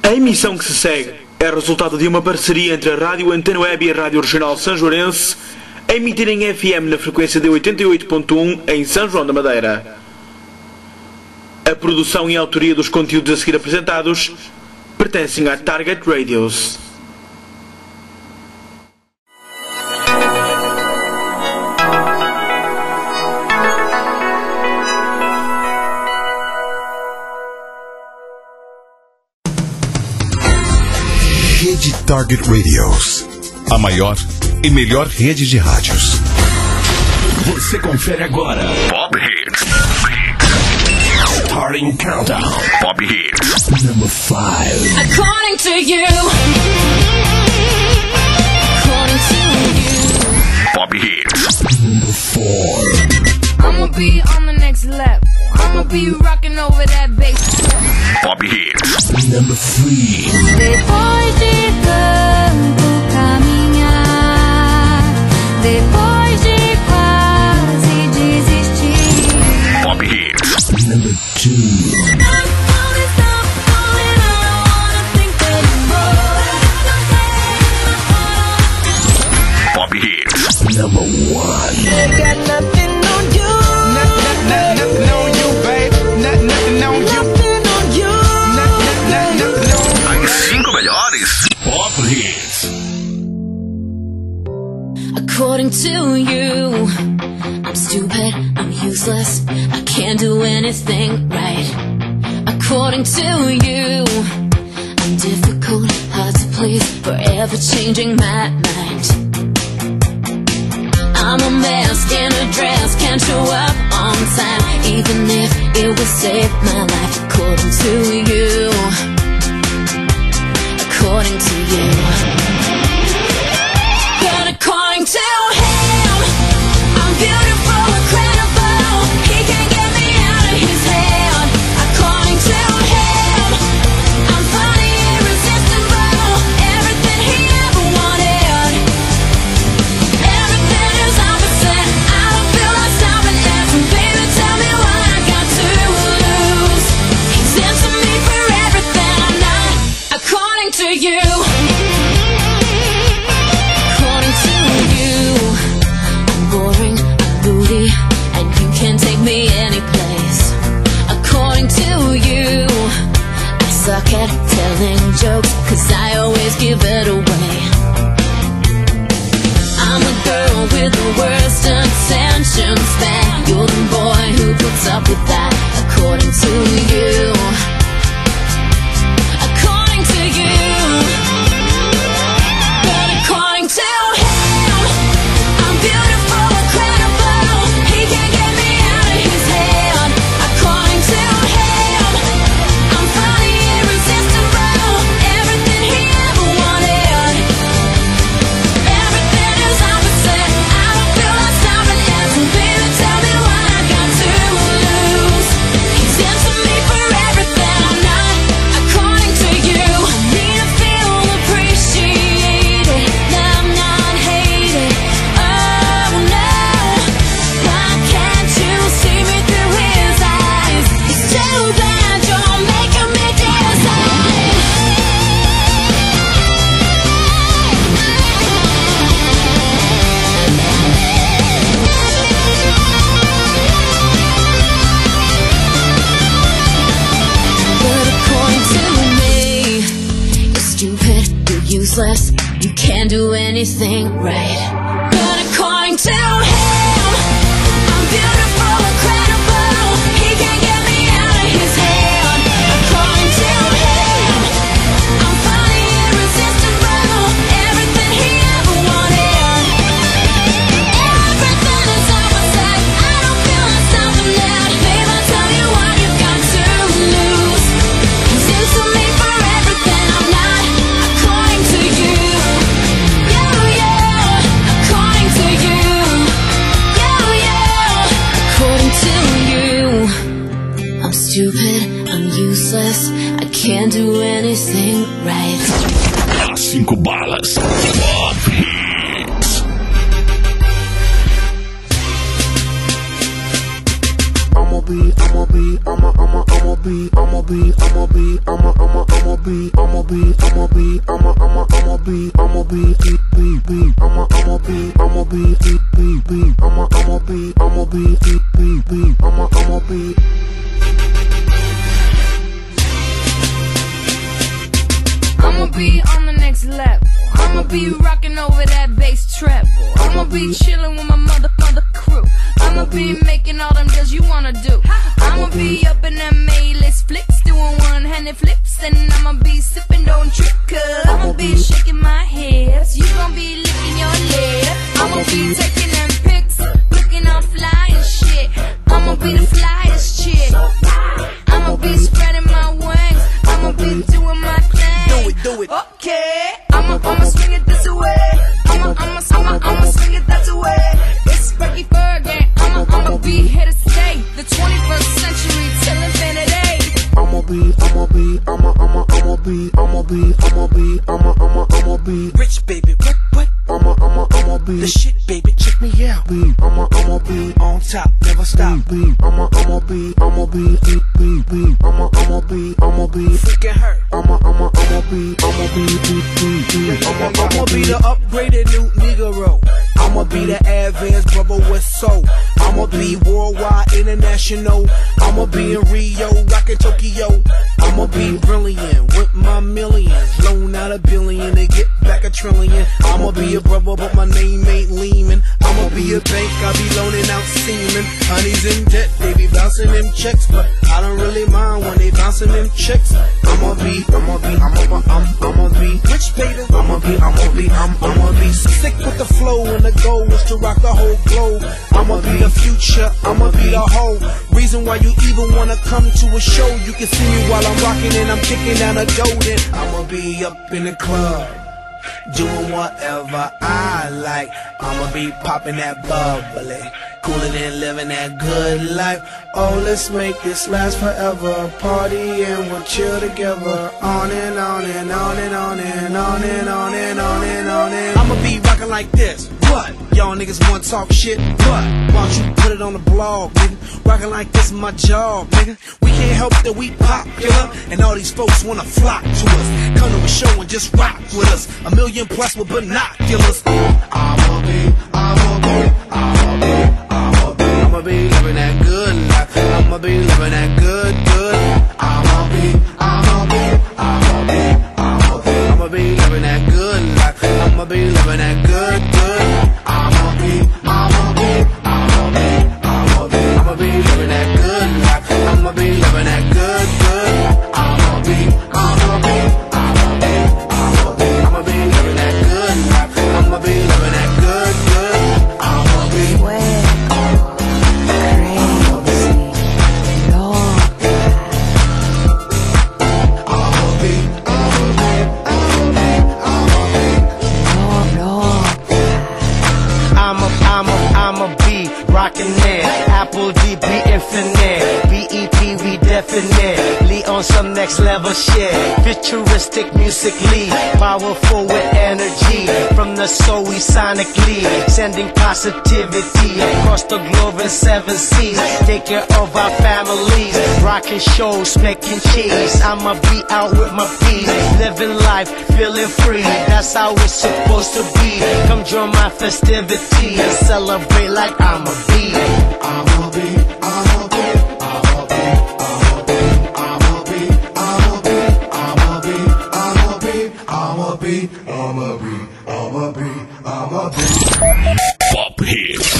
A emissão que se segue é resultado de uma parceria entre a Rádio Antena Web e a Rádio Regional Sanjoarense, a emitir em FM na frequência de 88.1 em São João da Madeira. A produção e a autoria dos conteúdos a seguir apresentados pertencem à Target Radios. Rede Target Radios, a maior e melhor rede de rádios. Você confere agora Pop Hits. Starting Countdown. Pop Hits. Number 5. According to you. According to you. Pop Hits. Number 4. I'ma be on the next level. I'ma be rocking over that bass. Pop Hits. Number 3. Depois de tanto caminhar, depois de quase desistir. Pop Hits. Number 2. Pop Hits. Number 1. They got nothing on you. Nothing on you, babe. Nothing on you. Nothing on you. Nothing on you. As 5 melhores Pop Hits. According to you, I'm stupid, I'm useless, I can't do anything right. According to you, I'm difficult, hard to please, forever changing my mind. I'm a mess in a dress, can't show up on time, even if it would save my life. According to you, according to you. But according to him, I'm beautiful, incredible, he can't get me out of his head. According to him, I'm funny, irresistible, everything he ever wanted. Everything is opposite, I don't feel like stopping it. So baby, tell me what I got to lose. He's into me for everything I'm not. According to you. According to you, I'm boring, I'm moody, and you can't take me anyplace. According to you, I suck at telling jokes, 'cause I always give it away. I'm a girl with the worst intention span. You're the boy who puts up with that. According to you. According to you. But according to him, I'm beautiful, incredible, he can't get me out of his head. According to him, I'm funny, irresistible, everything he ever wanted. Everything is opposite, I don't feel like stopping it. So baby, tell me what I got to lose. He's into me for everything I'm not. According to you, I need to feel appreciated, that I'm not hated. Oh no, why can't you see me through his eyes? It's too bad you're making me decide. But according to me, you're stupid, you're useless, you can't do anything right. But according to him, I'm beautiful, incredible, he can't get me out of his head. According to him, I'm funny, irresistible, everything he ever wanted. Everything is opposite, I don't feel like stopping it. Babe, I'll tell you what you got to lose. He's into me for everything I'm not. According to you. According to you. According to you. I'm stupid, I'm useless, I can't do anything right. As 5 balas Pop Hits. I'ma I'ma be on the next level. I'ma be rocking over that bass treble. I'ma be chilling with my mother crew. I'ma be making all them deals you wanna do. I'ma be up in them A-list flicks, doing one-handed flips, and I'ma be sipping, don't trip, cause I'ma be shaking my hips. You gon' be licking your lip. I'ma be taking them pics, looking all fly and shit. I'ma be the flyest chick. I'ma be spreading my wings. I'ma be doing my thing. Do it. Okay, I'ma swing it this way. I'ma swing it that way. It's Frankie Fergie. I'ma be here to stay. The 21st century till infinity. I'ma be rich, baby. What? I'ma be the shit, baby. Check me out. I'ma be on top, never stop. I'ma be freaking hurt. I'ma be the upgraded new Negro. I'ma be the advanced brother with soul. I'ma be worldwide, international. I'ma be in Rio, rockin' Tokyo. I'ma be brilliant with my millions. Loan out $1 billion to get back $1 trillion. I'ma be a brother, but my name ain't Lehman. I'ma be a bank, I be loaning out semen. Honey's in debt, they be bouncing them checks, but I don't really mind when they bouncing them checks. I'ma be rich, baby. I'ma be sick with the flow, and the goal is to rock the whole globe. I'ma be the future, I'ma be the whole reason why you even wanna come to a show. You can see me while I'm rocking and I'm kicking down a golden. I'ma be up in the club, doing whatever I like. I'ma be popping that bubbly, cooling and living that good life. Oh, let's make this last forever. Party and we'll chill together. On and on and on and on and on and on and on and on and I'ma be rocking like this. What? Y'all niggas wanna talk shit? What? Why don't you put it on the blog, nigga? Rocking like this is my job, nigga. We can't help that we popular, and all these folks wanna flock to us. Come to a show and just rock with us. 1 million plus with binoculars. I'ma be living that good life. I'ma be living that good. I'ma be living that good life. I'ma be living that good. I'ma be living that good life. I'ma be living that good. I'ma be living that good life. I'ma be living that good. I'ma be I'ma be rockin' it. Apple DB infinite. BEP we definitely on some next level shit. Futuristic musically, powerful with energy. From the soul we sonically sending positivity across the globe in 7 seas. Take care of our families, rocking shows, making cheese. I'ma be out with my peas, living life, feeling free. That's how it's supposed to be. Come join my festivity and celebrate like I'ma be. I'ma be. Pop Hits.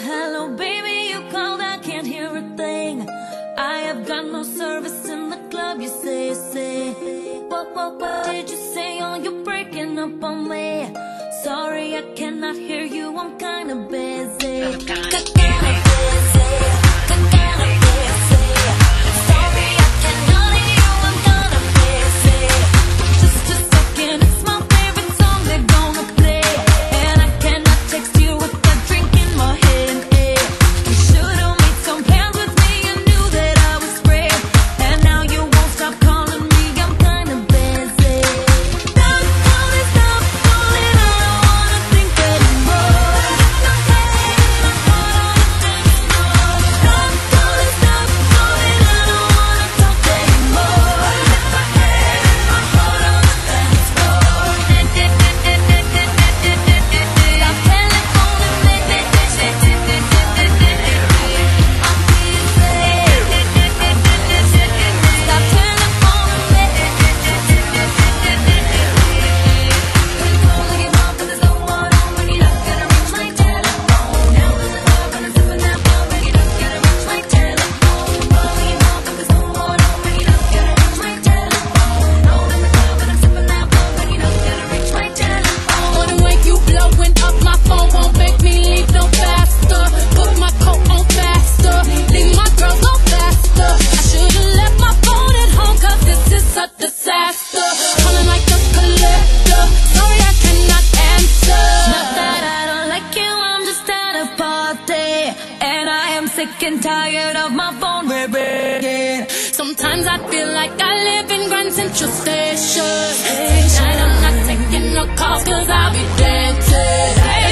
hello, baby, you called, I can't hear a thing. I have got no service in the club, you say. What did you say? Oh, you're breaking up on me. Sorry, I cannot hear you, I'm kinda busy. Sick and tired of my phone ringing. Sometimes I feel like I live in Grand Central Station. Tonight I'm not taking no calls cause I'll be dancing.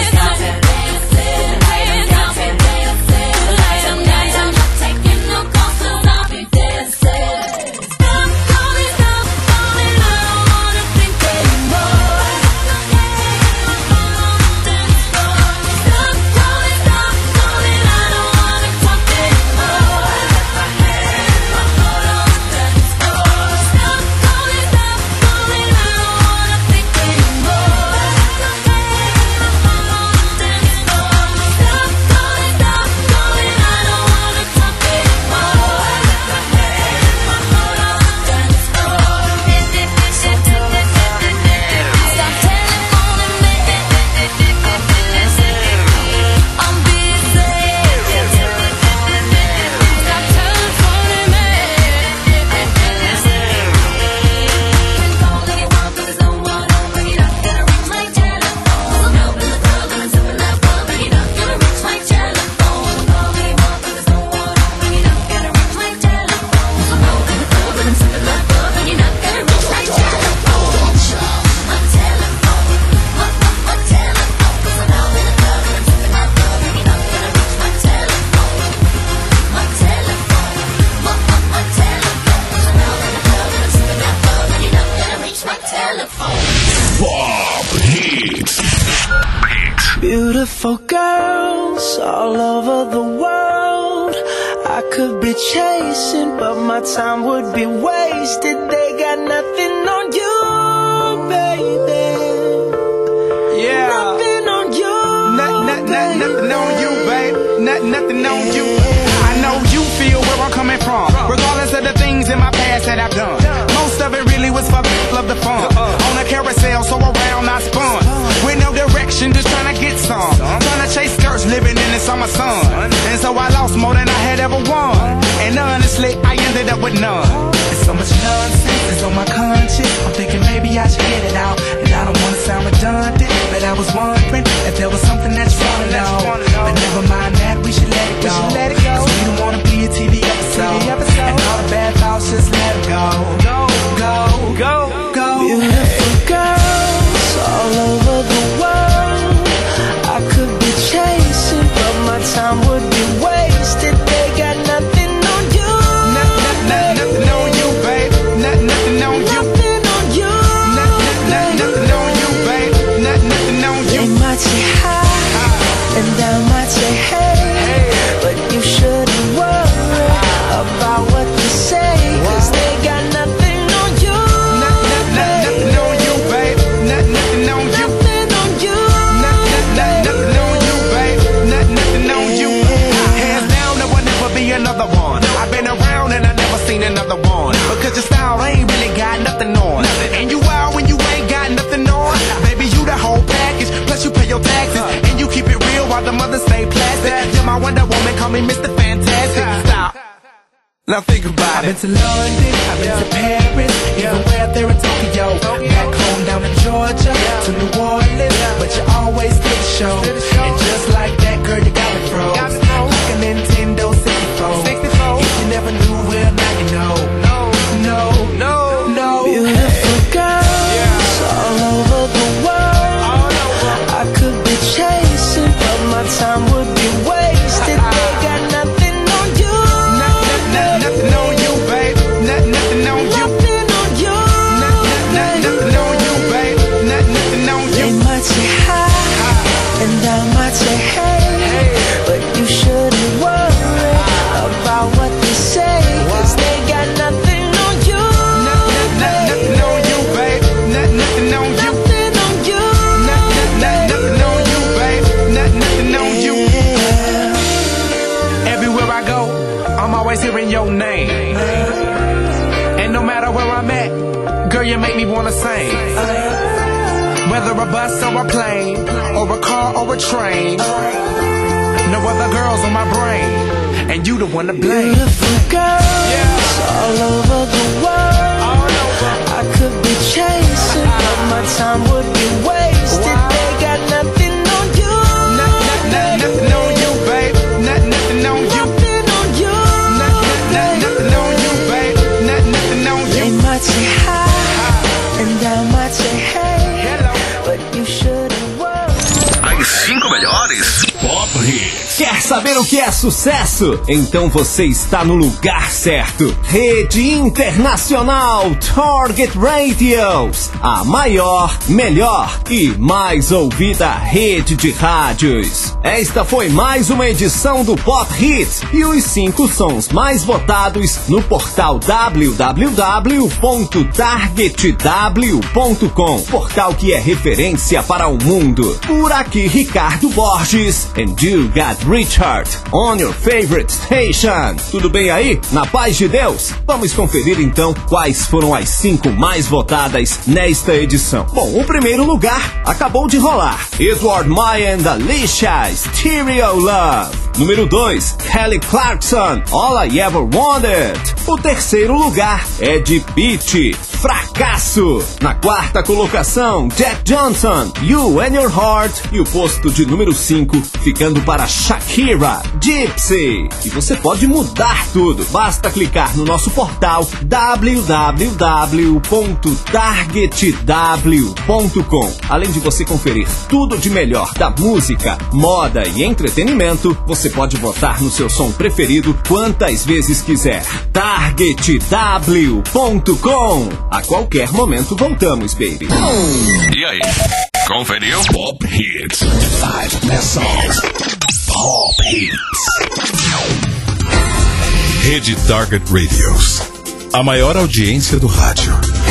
Tonight I'm not taking no calls cause I'll be dancing. Stop calling, I don't wanna think anymore. Stop calling, I don't wanna talk anymore. Stop calling, I don't wanna think anymore. Stop calling, I don't wanna talk anymore. Stop telephoning me. I'm busy. Stop telephoning me. Can't call anyone 'cause there's no one home. Bring it up, gotta reach my telephone. I'm out in the club and I'm sipping that rum. Bring it up, gotta reach my telephone. Call anyone 'cause there's no one home. Bring it up, gotta reach my telephone. I'm out in the club and I'm sipping that rum. Bring it up, gotta reach my telephone. My telephone, my telephone. 'Cause I'm out in the club and I'm sipping that rum. Bring it up, gotta reach my telephone. My telephone, my telephone. 'Cause I'm out in the club and I'm sipping that rum. Bring it up, gotta reach my telephone. Pop Hits. Beautiful girls all over the world. I could be chasing, but my time would be wasted. They got nothing on you, baby. Yeah. Nothing on you. Nothing on you, babe. Nothing on you. I know you feel where I'm coming from. Regardless of the things in my past that I've done. Most of it really was for love the fun. On a carousel, so around I spun. With no direction, just trying to get some. Trying to chase skirts, living in the summer sun. And so I lost more than I had ever won. And honestly, I ended up with none. There's so much nonsense that's on my conscience. I'm thinking maybe I should get it out. And I don't wanna sound redundant, but I was wondering if there was something that you wanna know. But never mind that, we should let it go. 'Cause we don't wanna be a TV episode. And all the bad thoughts, just let it go. Go. Beautiful girls all over the world. I could be chasing, but my time would be wasted. They got nothing on you. Nothing on you, babe. Nothing on you. Nothing on you. Nothing on you, babe. Nothing on you. They might say hi, and I Now think about it. I've been to London, I've been to Paris, even where there in Tokyo. Back home down in Georgia, to New Orleans, but you always did the show. And just like that, girl, you got it froze. Like a Nintendo 64. If you never knew, well, now you know. No. Beautiful girls all over the world. I could be chasing, but my time would be wasted. They got nothing on you. Nothing on you, babe. Nothing on you. Nothing on you. Nothing on you, babe. Nothing on you. They might say hi, and I might say hey, but you shouldn't worry about what they say, 'cause they got nothing on you. Nothing on you, babe. Nothing on you. Nothing on you. Nothing on you, babe. Nothing on you. Everywhere I go, I'm always hearing your name. And no matter where I'm at, girl, you make me wanna sing. Whether a bus or a plane, or a car or a train, no other girls on my brain, and you the one to blame. Beautiful girls all over the world. I could be chasing, but my time would be wasted. They got nothing on you. Nothing on you, babe. Nothing on you. Nothing on you. Nothing on you, babe. Nothing on They you. might say hi, and I might say hey, but you shouldn't worry. As 5 melhores Pop Hits. Quer saber o que é sucesso? Então você está no lugar certo. Rede Internacional Target Radios, a maior, melhor e mais ouvida rede de rádios. Esta foi mais uma edição do Pop Hits e os 5 sons mais votados no portal www.targetw.com, portal que é referência para o mundo. Por aqui, Ricardo Borges, and you got Richard on your favorite station. Tudo bem aí? Na paz de Deus? Vamos conferir então quais foram as 5 mais votadas nesta edição. Bom, o primeiro lugar acabou de rolar. Edward Maya and Alicia, Stereo Love. Número 2, Kelly Clarkson, All I Ever Wanted. O terceiro lugar é de Pitty, Fracasso. Na quarta colocação, Jack Johnson, You and Your Heart. E o posto de número 5 ficando para Shakira, Gypsy. E você pode mudar tudo. Basta clicar no nosso portal www.targetw.com. Além de você conferir tudo de melhor da música, moda e entretenimento, você pode votar no seu som preferido quantas vezes quiser. targetw.com. A qualquer momento voltamos, baby. E aí? Conferiu? Pop Hits. 5 best songs. Pop Hits. Rede Target Radios, a maior audiência do rádio.